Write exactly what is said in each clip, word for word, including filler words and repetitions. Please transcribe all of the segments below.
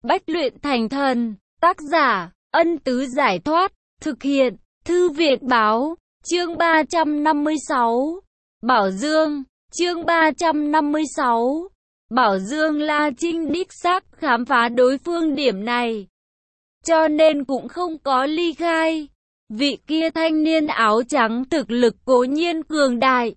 Bách luyện thành thần. Tác giả, Ân Tứ Giải Thoát. Thực hiện, Thư Viện Báo. Chương ba trăm năm mươi sáu. Bảo Dương. Chương ba trăm năm mươi sáu. Bảo Dương. La Trinh đích xác khám phá đối phương điểm này, cho nên cũng không có ly khai. Vị kia thanh niên áo trắng thực lực cố nhiên cường đại,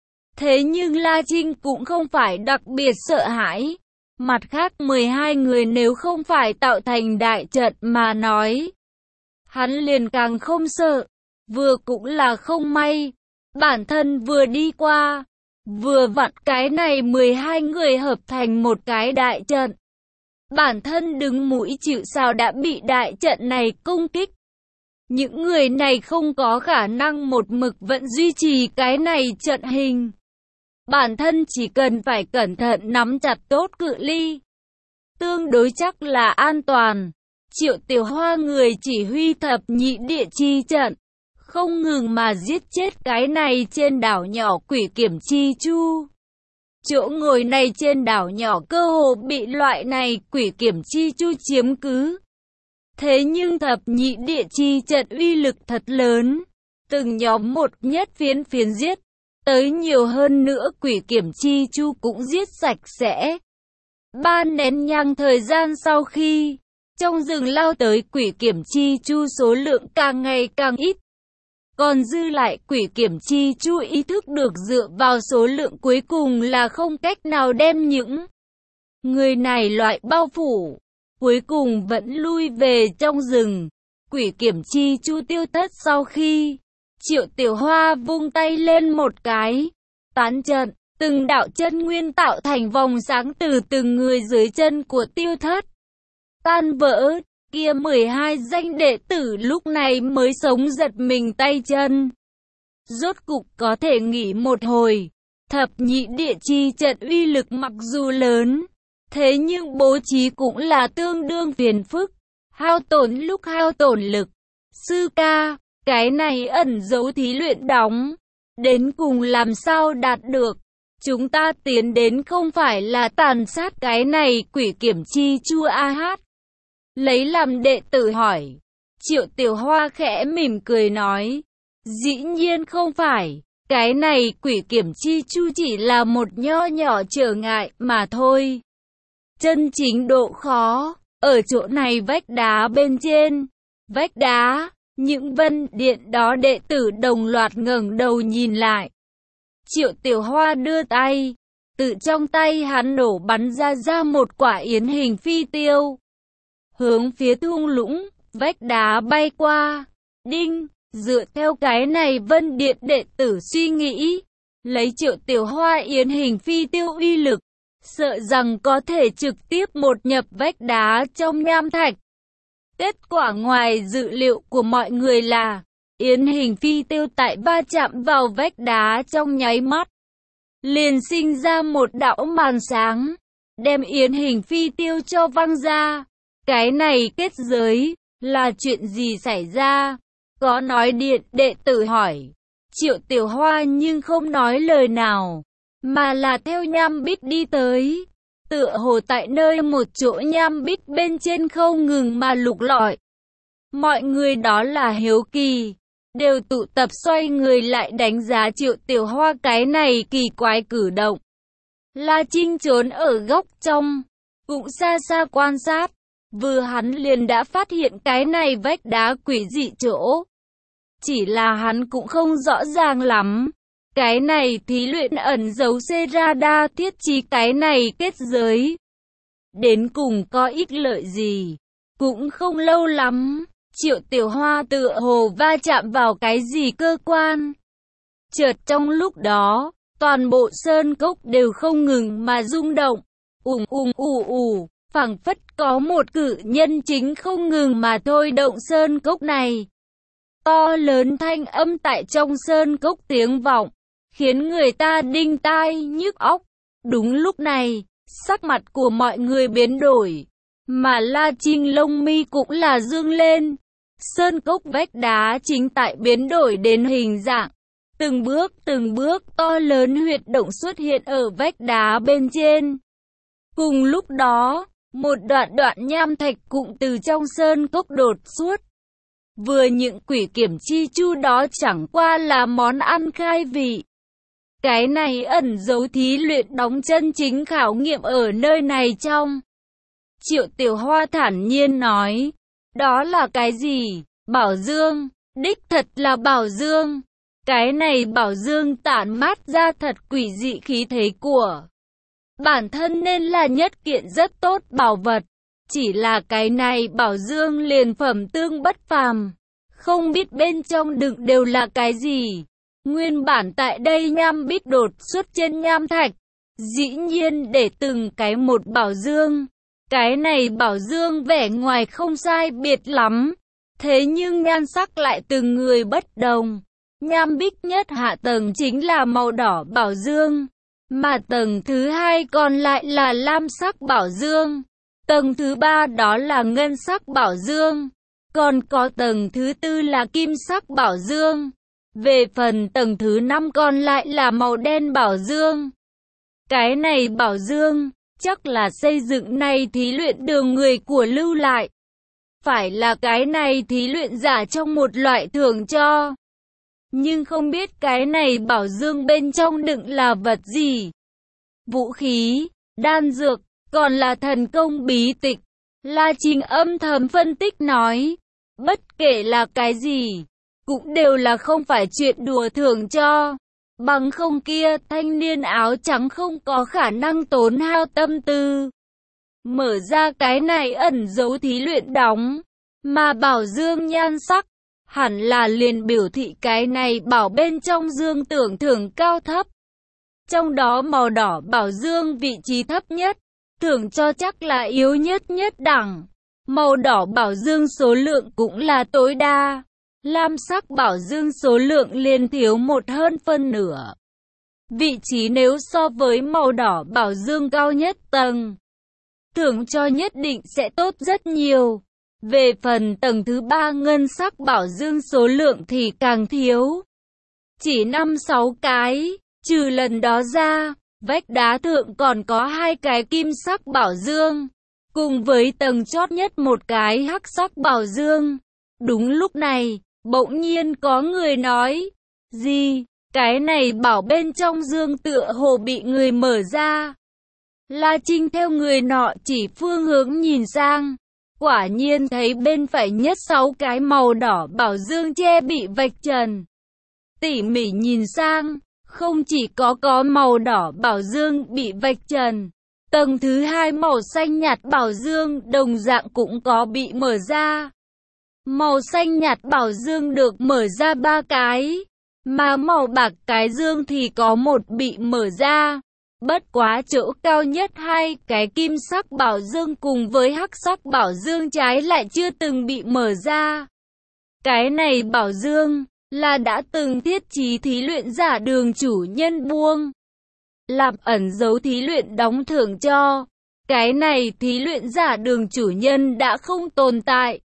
thế nhưng La Trinh cũng không phải đặc biệt sợ hãi. Mặt khác mười hai người nếu không phải tạo thành đại trận mà nói, hắn liền càng không sợ. Vừa cũng là không may, bản thân vừa đi qua, vừa vặn cái này mười hai người hợp thành một cái đại trận. Bản thân đứng mũi chịu sào đã bị đại trận này công kích. Những người này không có khả năng một mực vẫn duy trì cái này trận hình. Bản thân chỉ cần phải cẩn thận nắm chặt tốt cự ly, tương đối chắc là an toàn. Triệu Tiểu Hoa người chỉ huy thập nhị địa chi trận, không ngừng mà giết chết cái này trên đảo nhỏ quỷ kiểm chi chu. Chỗ ngồi này trên đảo nhỏ cơ hồ bị loại này quỷ kiểm chi chu chiếm cứ. Thế nhưng thập nhị địa chi trận uy lực thật lớn, từng nhóm một nhất phiến phiến giết, tới nhiều hơn nữa quỷ kiểm chi chu cũng giết sạch sẽ. Ba nén nhang thời gian sau khi, trong rừng lao tới quỷ kiểm chi chu số lượng càng ngày càng ít. Còn dư lại quỷ kiểm chi chu ý thức được dựa vào số lượng cuối cùng là không cách nào đem những người này loại bao phủ. Cuối cùng vẫn lui về trong rừng. Quỷ kiểm chi chu tiêu thất sau khi, Triệu Tiểu Hoa vung tay lên một cái, tán trận, từng đạo chân nguyên tạo thành vòng sáng từ từng người dưới chân của tiêu thất tan vỡ. Kia mười hai danh đệ tử lúc này mới sống giật mình tay chân. Rốt cục có thể nghỉ một hồi. Thập nhị địa chi trận uy lực mặc dù lớn, thế nhưng bố trí cũng là tương đương phiền phức, hao tổn lúc hao tổn lực. Sư ca, cái này ẩn giấu thí luyện đóng, đến cùng làm sao đạt được? Chúng ta tiến đến không phải là tàn sát cái này quỷ kiểm chi chu a hát. Lấy làm đệ tử hỏi. Triệu Tiểu Hoa khẽ mỉm cười nói, dĩ nhiên không phải, cái này quỷ kiểm chi chu chỉ là một nho nhỏ trở ngại mà thôi. Chân chính độ khó, ở chỗ này vách đá bên trên. Vách đá, những vân điện đó đệ tử đồng loạt ngẩng đầu nhìn lại. Triệu Tiểu Hoa đưa tay, từ trong tay hắn nổ bắn ra ra một quả yến hình phi tiêu. Hướng phía thung lũng, vách đá bay qua. Đinh, dựa theo cái này vân điện đệ tử suy nghĩ, lấy Triệu Tiểu Hoa yến hình phi tiêu uy lực, sợ rằng có thể trực tiếp một nhập vách đá trong nham thạch. Kết quả ngoài dự liệu của mọi người là, yến hình phi tiêu tại va chạm vào vách đá trong nháy mắt, liền sinh ra một đạo màn sáng, đem yến hình phi tiêu cho văng ra. Cái này kết giới, là chuyện gì xảy ra? Có nói điện đệ tử hỏi. Triệu Tiểu Hoa nhưng không nói lời nào, mà là theo nham bích đi tới. Tựa hồ tại nơi một chỗ nham bích bên trên không ngừng mà lục lọi. Mọi người đó là hiếu kỳ, đều tụ tập xoay người lại đánh giá Triệu Tiểu Hoa cái này kỳ quái cử động. La Trinh trốn ở góc trong, cũng xa xa quan sát. Vừa hắn liền đã phát hiện cái này vách đá quỷ dị chỗ. Chỉ là hắn cũng không rõ ràng lắm. Cái này thí luyện ẩn giấu Serada thiết trí cái này kết giới, đến cùng có ích lợi gì? Cũng không lâu lắm, Triệu Tiểu Hoa tựa hồ va chạm vào cái gì cơ quan. Chợt trong lúc đó, toàn bộ sơn cốc đều không ngừng mà rung động. Ùm ùm ù ù. Phảng phất có một cự nhân chính không ngừng mà thôi động sơn cốc này. To lớn thanh âm tại trong sơn cốc tiếng vọng, khiến người ta đinh tai nhức óc. Đúng lúc này, sắc mặt của mọi người biến đổi, mà La Trinh lông mi cũng là dương lên. Sơn cốc vách đá chính tại biến đổi đến hình dạng. Từng bước từng bước to lớn huyệt động xuất hiện ở vách đá bên trên. Cùng lúc đó, Một đoạn đoạn nham thạch cũng từ trong sơn cốc đột xuất. Vừa những quỷ kiểm chi chu đó chẳng qua là món ăn khai vị. Cái này ẩn dấu thí luyện đóng chân chính khảo nghiệm ở nơi này trong. Triệu Tiểu Hoa thản nhiên nói, đó là cái gì? Bảo dương, đích thật là bảo dương. Cái này bảo dương tản mát ra thật quỷ dị khí thế của bản thân nên là nhất kiện rất tốt bảo vật. Chỉ là cái này bảo dương liền phẩm tương bất phàm. Không biết bên trong đựng đều là cái gì. Nguyên bản tại đây nham bích đột xuất trên nham thạch. Dĩ nhiên để từng cái một bảo dương. Cái này bảo dương vẻ ngoài không sai biệt lắm. Thế nhưng nhan sắc lại từng người bất đồng. Nham bích nhất hạ tầng chính là màu đỏ bảo dương. Mà tầng thứ hai còn lại là lam sắc bảo dương. Tầng thứ ba đó là ngân sắc bảo dương. Còn có tầng thứ tư là kim sắc bảo dương. Về phần tầng thứ năm còn lại là màu đen bảo dương. Cái này bảo dương, chắc là xây dựng này thí luyện đường người của lưu lại. Phải là cái này thí luyện giả trong một loại thưởng cho. Nhưng không biết cái này bảo dương bên trong đựng là vật gì. Vũ khí, đan dược, còn là thần công bí tịch. La Trinh âm thầm phân tích nói. Bất kể là cái gì, cũng đều là không phải chuyện đùa thưởng cho. Bằng không kia thanh niên áo trắng không có khả năng tốn hao tâm tư. Mở ra cái này ẩn dấu thí luyện đóng. Mà bảo dương nhan sắc, hẳn là liền biểu thị cái này bảo bên trong dương tưởng thưởng cao thấp. Trong đó màu đỏ bảo dương vị trí thấp nhất, thưởng cho chắc là yếu nhất nhất đẳng. Màu đỏ bảo dương số lượng cũng là tối đa. Lam sắc bảo dương số lượng liền thiếu một hơn phân nửa. Vị trí nếu so với màu đỏ bảo dương cao nhất tầng, thưởng cho nhất định sẽ tốt rất nhiều. Về phần tầng thứ ba ngân sắc bảo dương số lượng thì càng thiếu. Chỉ năm sáu cái, trừ lần đó ra, vách đá thượng còn có hai cái kim sắc bảo dương. Cùng với tầng chót nhất một cái hắc sắc bảo dương. Đúng lúc này, bỗng nhiên có người nói, gì, cái này bảo bên trong dương tựa hồ bị người mở ra. La Trinh theo người nọ chỉ phương hướng nhìn sang, quả nhiên thấy bên phải nhất sáu cái màu đỏ bảo dương che bị vạch trần. Tỉ mỉ nhìn sang, không chỉ có có màu đỏ bảo dương bị vạch trần. Tầng thứ hai màu xanh nhạt bảo dương đồng dạng cũng có bị mở ra. Màu xanh nhạt bảo dương được mở ra ba cái, mà màu bạc cái dương thì có một bị mở ra. Bất quá chỗ cao nhất hai cái kim sắc bảo dương cùng với hắc sắc bảo dương trái lại chưa từng bị mở ra. Cái này bảo dương là đã từng thiết trí thí luyện giả đường chủ nhân buông. Làm ẩn dấu thí luyện đóng thưởng cho. Cái này thí luyện giả đường chủ nhân đã không tồn tại.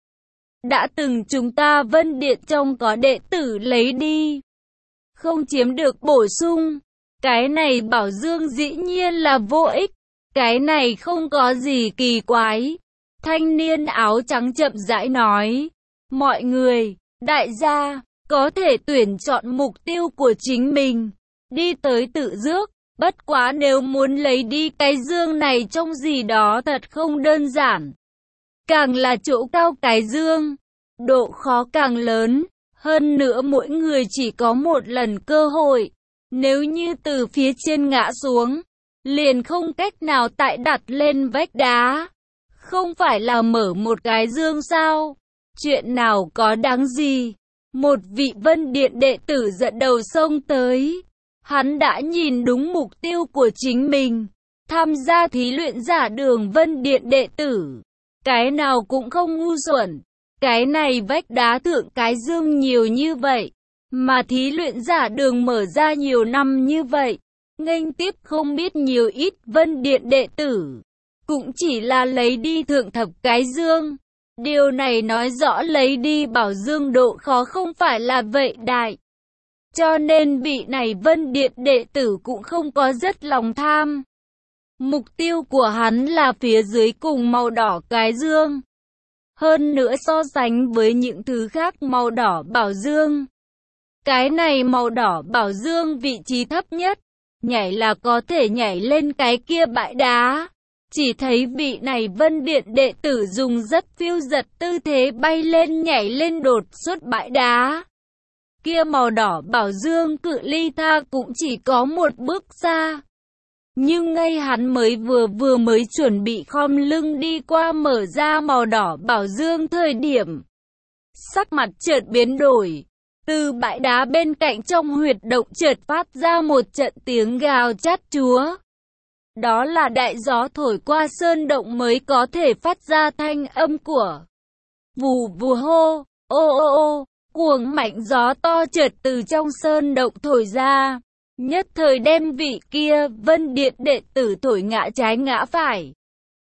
Đã từng chúng ta Vân Điện trong có đệ tử lấy đi. Không chiếm được bổ sung. Cái này bảo dương dĩ nhiên là vô ích. Cái này không có gì kỳ quái. Thanh niên áo trắng chậm rãi nói. Mọi người, đại gia, có thể tuyển chọn mục tiêu của chính mình. Đi tới tự rước. Bất quá nếu muốn lấy đi cái dương này trong gì đó thật không đơn giản. Càng là chỗ cao cái dương, độ khó càng lớn. Hơn nữa mỗi người chỉ có một lần cơ hội. Nếu như từ phía trên ngã xuống, liền không cách nào tại đặt lên vách đá. Không phải là mở một cái dương sao? Chuyện nào có đáng gì? Một vị Vân Điện đệ tử dẫn đầu xông tới. Hắn đã nhìn đúng mục tiêu của chính mình. Tham gia thí luyện giả đường Vân Điện đệ tử. Cái nào cũng không ngu xuẩn. Cái này vách đá thượng cái dương nhiều như vậy. Mà thí luyện giả đường mở ra nhiều năm như vậy. Nghênh tiếp không biết nhiều ít Vân Điện đệ tử. Cũng chỉ là lấy đi thượng thập cái dương. Điều này nói rõ lấy đi bảo dương độ khó không phải là vậy đại. Cho nên vị này Vân Điện đệ tử cũng không có rất lòng tham. Mục tiêu của hắn là phía dưới cùng màu đỏ cái dương. Hơn nữa so sánh với những thứ khác màu đỏ bảo dương, cái này màu đỏ bảo dương vị trí thấp nhất, nhảy là có thể nhảy lên cái kia bãi đá. Chỉ thấy vị này Vân Điện đệ tử dùng rất phiêu giật tư thế bay lên nhảy lên đột xuất bãi đá. Kia màu đỏ bảo dương cự ly tha cũng chỉ có một bước xa. Nhưng ngay hắn mới vừa vừa mới chuẩn bị khom lưng đi qua mở ra màu đỏ bảo dương thời điểm, sắc mặt chợt biến đổi. Từ bãi đá bên cạnh trong huyệt động chợt phát ra một trận tiếng gào chát chúa. Đó là đại gió thổi qua sơn động mới có thể phát ra thanh âm của. Vù vù hô, ô ô ô, cuồng mạnh gió to chợt từ trong sơn động thổi ra. Nhất thời đem vị kia Vân Điện đệ tử thổi ngã trái ngã phải.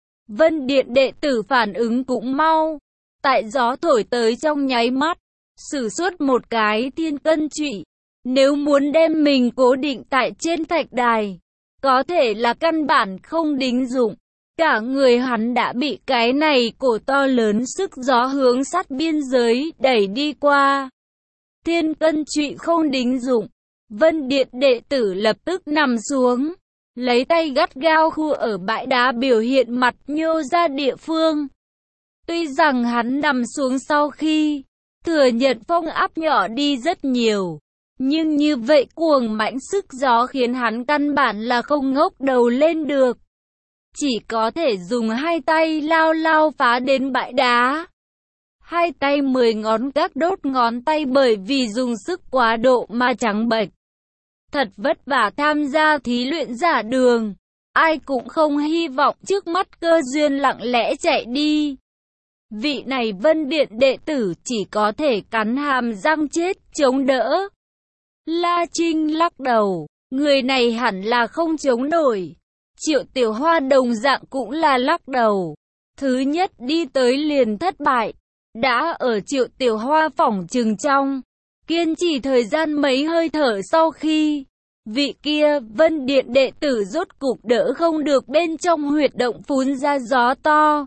Vân Điện đệ tử phản ứng cũng mau. Tại gió thổi tới trong nháy mắt, sử xuất một cái thiên cân trụy. Nếu muốn đem mình cố định tại trên thạch đài, có thể là căn bản không đính dụng. Cả người hắn đã bị cái này cổ to lớn sức gió hướng sát biên giới đẩy đi qua. Thiên cân trụy không đính dụng. Vân Điện đệ tử lập tức nằm xuống, lấy tay gắt gao khu ở bãi đá biểu hiện mặt nhô ra địa phương. Tuy rằng hắn nằm xuống sau khi thừa nhận phong áp nhỏ đi rất nhiều, nhưng như vậy cuồng mãnh sức gió khiến hắn căn bản là không ngóc đầu lên được. Chỉ có thể dùng hai tay lao lao phá đến bãi đá. Hai tay mười ngón các đốt ngón tay bởi vì dùng sức quá độ mà trắng bệch. Thật vất vả tham gia thí luyện giả đường, ai cũng không hy vọng trước mắt cơ duyên lặng lẽ chạy đi. Vị này Vân Điện đệ tử chỉ có thể cắn hàm răng chết chống đỡ. La Trinh lắc đầu, người này hẳn là không chống nổi. Triệu Tiểu Hoa đồng dạng cũng là lắc đầu. Thứ nhất đi tới liền thất bại. Đã ở Triệu Tiểu Hoa phỏng chừng trong kiên trì thời gian mấy hơi thở sau khi vị kia Vân Điện đệ tử rốt cục đỡ không được bên trong huyệt động phun ra gió to.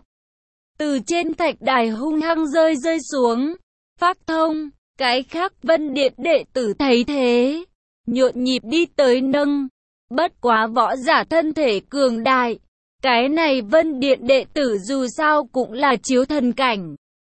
Từ trên thạch đài hung hăng rơi rơi xuống, phát thông. Cái khác Vân Điện đệ tử thấy thế, nhộn nhịp đi tới nâng. Bất quá võ giả thân thể cường đại, cái này Vân Điện đệ tử dù sao cũng là chiếu thần cảnh.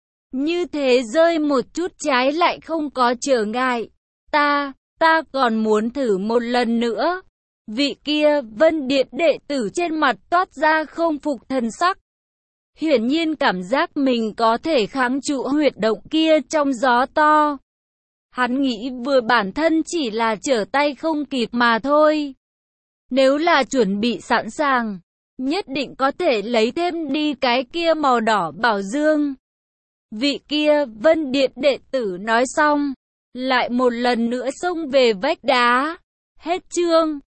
Như thế rơi một chút trái lại không có trở ngại. Ta, ta còn muốn thử một lần nữa. Vị kia Vân Điện đệ tử trên mặt toát ra không phục thần sắc. Hiển nhiên cảm giác mình có thể kháng trụ huyệt động kia trong gió to. Hắn nghĩ vừa bản thân chỉ là trở tay không kịp mà thôi. Nếu là chuẩn bị sẵn sàng, nhất định có thể lấy thêm đi cái kia màu đỏ bảo dương. Vị kia Vân Điện đệ tử nói xong, lại một lần nữa xông về vách đá. Hết chương.